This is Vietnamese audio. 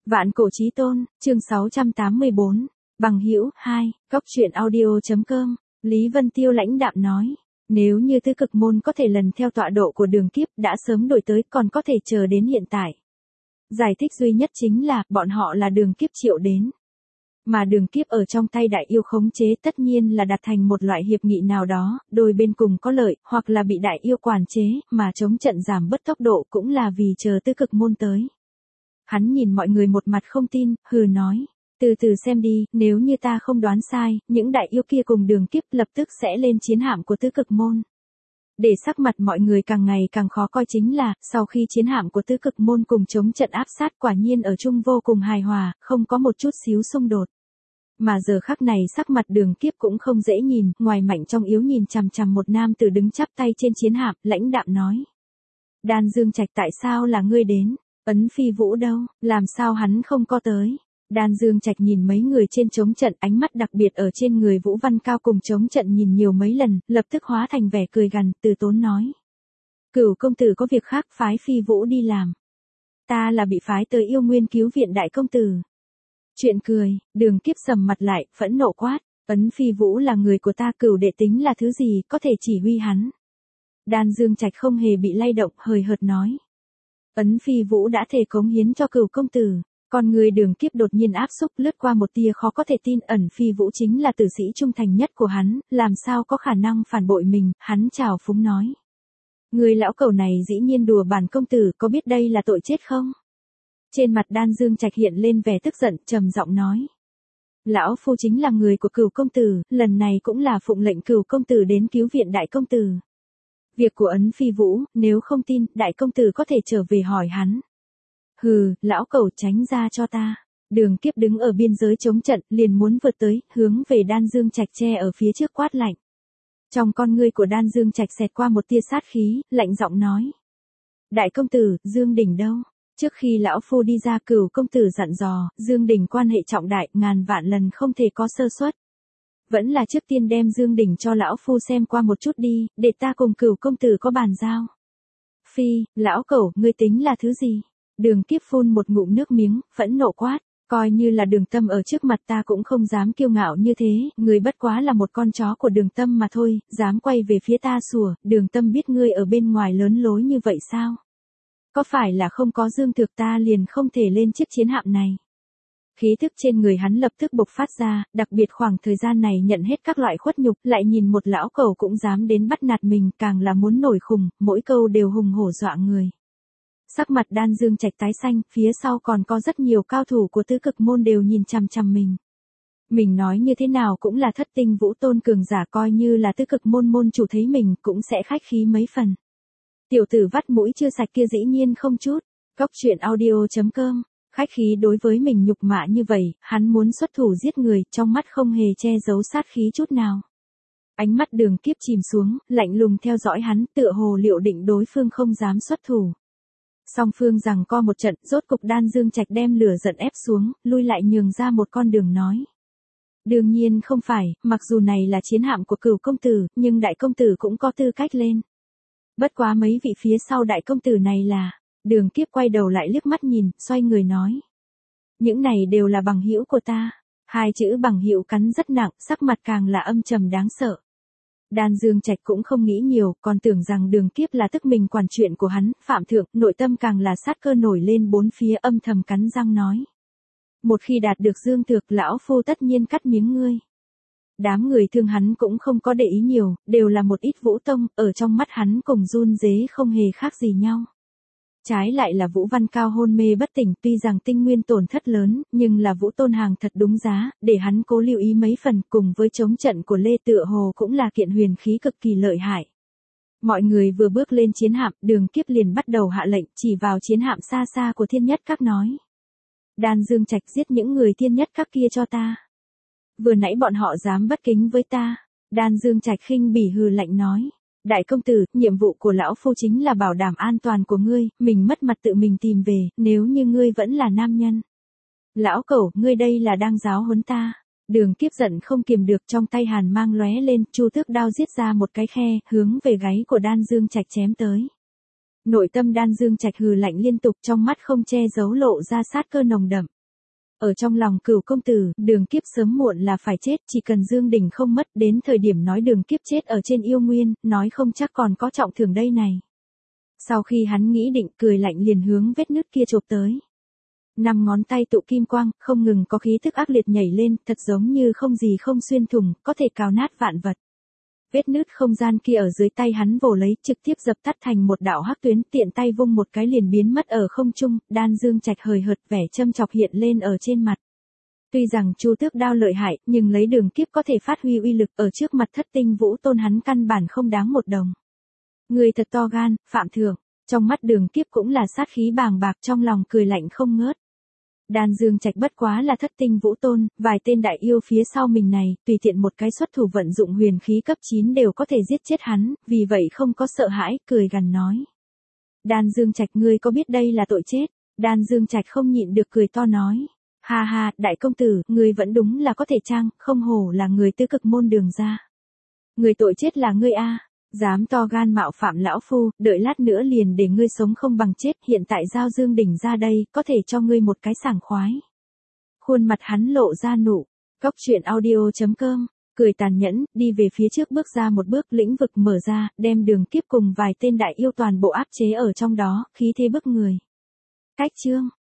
Vạn cổ chí tôn, chương 684, bằng hữu 2, góc truyện audio.com, Lý Vân Tiêu lãnh đạm nói. Nếu như tứ cực môn có thể lần theo tọa độ của đường kiếp đã sớm đổi tới còn có thể chờ đến hiện tại. Giải thích duy nhất chính là bọn họ là đường kiếp triệu đến. Mà đường kiếp ở trong tay đại yêu khống chế tất nhiên là đặt thành một loại hiệp nghị nào đó, đôi bên cùng có lợi, hoặc là bị đại yêu quản chế, mà chống trận giảm bớt tốc độ cũng là vì chờ tứ cực môn tới. Hắn nhìn mọi người một mặt không tin, hừ nói. Từ từ xem đi, nếu như ta không đoán sai, những đại yêu kia cùng đường kiếp lập tức sẽ lên chiến hạm của tứ cực môn. Để sắc mặt mọi người càng ngày càng khó coi chính là, sau khi chiến hạm của tứ cực môn cùng chống trận áp sát quả nhiên ở chung vô cùng hài hòa, không có một chút xíu xung đột. Mà giờ khắc này sắc mặt đường kiếp cũng không dễ nhìn, ngoài mạnh trong yếu nhìn chằm chằm một nam tử đứng chắp tay trên chiến hạm, lãnh đạm nói. Đan Dương Trạch tại sao là ngươi đến? Ấn Phi Vũ đâu, làm sao hắn không có tới? Đan Dương Trạch nhìn mấy người trên chống trận, ánh mắt đặc biệt ở trên người Vũ Văn Cao cùng chống trận nhìn nhiều mấy lần, lập tức hóa thành vẻ cười gằn, từ tốn nói. Cửu công tử có việc khác phái Phi Vũ đi làm. Ta là bị phái tới yêu nguyên cứu viện đại công tử. Chuyện cười, đường kiếp sầm mặt lại, phẫn nộ quát, Ấn Phi Vũ là người của ta, Cửu đệ tính là thứ gì, có thể chỉ huy hắn. Đan Dương Trạch không hề bị lay động, hời hợt nói. Ấn Phi Vũ đã thề cống hiến cho Cửu công tử. Còn người đường kiếp đột nhiên áp xúc lướt qua một tia khó có thể tin, Ẩn Phi Vũ chính là tử sĩ trung thành nhất của hắn, làm sao có khả năng phản bội mình, hắn chào phúng nói. Người lão cẩu này dĩ nhiên đùa bản công tử, có biết đây là tội chết không? Trên mặt Đan Dương Trạch hiện lên vẻ tức giận, trầm giọng nói. Lão phu chính là người của Cửu công tử, lần này cũng là phụng lệnh Cửu công tử đến cứu viện đại công tử. Việc của Ấn Phi Vũ, nếu không tin, đại công tử có thể trở về hỏi hắn. Hừ, lão cẩu tránh ra cho ta. Đường kiếp đứng ở biên giới chống trận, liền muốn vượt tới, hướng về Đan Dương Trạch che ở phía trước quát lạnh. Trong con ngươi của Đan Dương Trạch xẹt qua một tia sát khí, lạnh giọng nói. Đại công tử, Dương Đình đâu? Trước khi lão phu đi ra, Cửu công tử dặn dò, Dương Đình quan hệ trọng đại, ngàn vạn lần không thể có sơ suất. Vẫn là trước tiên đem Dương Đình cho lão phu xem qua một chút đi, để ta cùng Cửu công tử có bàn giao. Phi, lão cẩu, ngươi tính là thứ gì? Đường kiếp phun một ngụm nước miếng, phẫn nộ quát, coi như là Đường Tâm ở trước mặt ta cũng không dám kiêu ngạo như thế, người bất quá là một con chó của Đường Tâm mà thôi, dám quay về phía ta sủa, Đường Tâm biết ngươi ở bên ngoài lớn lối như vậy sao? Có phải là không có Dương Thực ta liền không thể lên chiếc chiến hạm này? Khí thức trên người hắn lập tức bộc phát ra, đặc biệt khoảng thời gian này nhận hết các loại khuất nhục, lại nhìn một lão cẩu cũng dám đến bắt nạt mình, càng là muốn nổi khùng, mỗi câu đều hùng hổ dọa người. Sắc mặt Đan Dương Trạch tái xanh, phía sau còn có rất nhiều cao thủ của tứ cực môn đều nhìn chằm chằm mình. Mình nói như thế nào cũng là thất tinh vũ tôn cường giả, coi như là tứ cực môn môn chủ thấy mình cũng sẽ khách khí mấy phần. Tiểu tử vắt mũi chưa sạch kia dĩ nhiên không chút. Góc truyện audio.com, khách khí đối với mình nhục mạ như vậy, hắn muốn xuất thủ giết người, trong mắt không hề che giấu sát khí chút nào. Ánh mắt đường kiếp chìm xuống, lạnh lùng theo dõi hắn, tựa hồ liệu định đối phương không dám xuất thủ. Song phương giằng co một trận, rốt cục Đan Dương Trạch đem lửa giận ép xuống, lui lại nhường ra một con đường nói. Đương nhiên không phải, mặc dù này là chiến hạm của Cửu công tử, nhưng đại công tử cũng có tư cách lên. Bất quá mấy vị phía sau đại công tử này là, đường kiếp quay đầu lại liếc mắt nhìn, xoay người nói. Những này đều là bằng hữu của ta. Hai chữ bằng hữu cắn rất nặng, sắc mặt càng là âm trầm đáng sợ. Đan Dương Trạch cũng không nghĩ nhiều, còn tưởng rằng đường kiếp là tức mình quản chuyện của hắn, phạm thượng, nội tâm càng là sát cơ nổi lên bốn phía, âm thầm cắn răng nói. Một khi đạt được Dương Thực, lão phu tất nhiên cắt miếng ngươi. Đám người thương hắn cũng không có để ý nhiều, đều là một ít vũ tông, ở trong mắt hắn cùng run dế không hề khác gì nhau. Trái lại là Vũ Văn Cao hôn mê bất tỉnh, tuy rằng tinh nguyên tổn thất lớn, nhưng là Vũ Tôn hàng thật đúng giá, để hắn cố lưu ý mấy phần, cùng với chống trận của Lê tựa hồ cũng là kiện huyền khí cực kỳ lợi hại. Mọi người vừa bước lên chiến hạm, đường kiếp liền bắt đầu hạ lệnh, chỉ vào chiến hạm xa xa của Thiên Nhất Các nói. Đan Dương Trạch giết những người Thiên Nhất Các kia cho ta. Vừa nãy bọn họ dám bất kính với ta. Đan Dương Trạch khinh bỉ hừ lạnh nói. Đại công tử, nhiệm vụ của lão phu chính là bảo đảm an toàn của ngươi, mình mất mặt tự mình tìm về, nếu như ngươi vẫn là nam nhân. Lão cẩu, ngươi đây là đang giáo huấn ta. Đường kiếp giận không kiềm được, trong tay hàn mang lóe lên, chu tước đao giết ra một cái khe, hướng về gáy của Đan Dương Trạch chém tới. Nội tâm Đan Dương Trạch hừ lạnh liên tục, trong mắt không che giấu lộ ra sát cơ nồng đậm. Ở trong lòng Cửu công tử, Đường Kiếp sớm muộn là phải chết, chỉ cần Dương Đình không mất, đến thời điểm nói Đường Kiếp chết ở trên yêu nguyên, nói không chắc còn có trọng thưởng đây này. Sau khi hắn nghĩ định, cười lạnh liền hướng vết nứt kia chộp tới. 5 ngón tay tụ kim quang, không ngừng có khí thức ác liệt nhảy lên, thật giống như không gì không xuyên thủng, có thể cào nát vạn vật. Vết nứt không gian kia ở dưới tay hắn vồ lấy, trực tiếp dập tắt thành một đạo hắc tuyến, tiện tay vung một cái liền biến mất ở không trung, Đan Dương Trạch hời hợt vẻ châm chọc hiện lên ở trên mặt. Tuy rằng Chu Tước đao lợi hại, nhưng lấy Đường Kiếp có thể phát huy uy lực ở trước mặt Thất Tinh Vũ Tôn hắn căn bản không đáng một đồng. Người thật to gan, phạm thượng, trong mắt Đường Kiếp cũng là sát khí bàng bạc, trong lòng cười lạnh không ngớt. Đan Dương Trạch bất quá là Thất Tinh Vũ Tôn, vài tên đại yêu phía sau mình này, tùy tiện một cái xuất thủ vận dụng huyền khí cấp 9 đều có thể giết chết hắn, vì vậy không có sợ hãi, cười gằn nói. Đan Dương Trạch, ngươi có biết đây là tội chết? Đan Dương Trạch không nhịn được cười to nói. Ha ha, đại công tử, ngươi vẫn đúng là có thể trang, không hổ là người tứ cực môn Đường gia. Người tội chết là ngươi a, dám to gan mạo phạm lão phu, đợi lát nữa liền để ngươi sống không bằng chết, hiện tại giao Dương Đình ra đây, có thể cho ngươi một cái sảng khoái. Khuôn mặt hắn lộ ra nụ, Cóc Truyện Audio.com, cười tàn nhẫn, đi về phía trước bước ra một bước, lĩnh vực mở ra, đem Đường Kiếp cùng vài tên đại yêu toàn bộ áp chế ở trong đó, khí thế bức người. Cách chương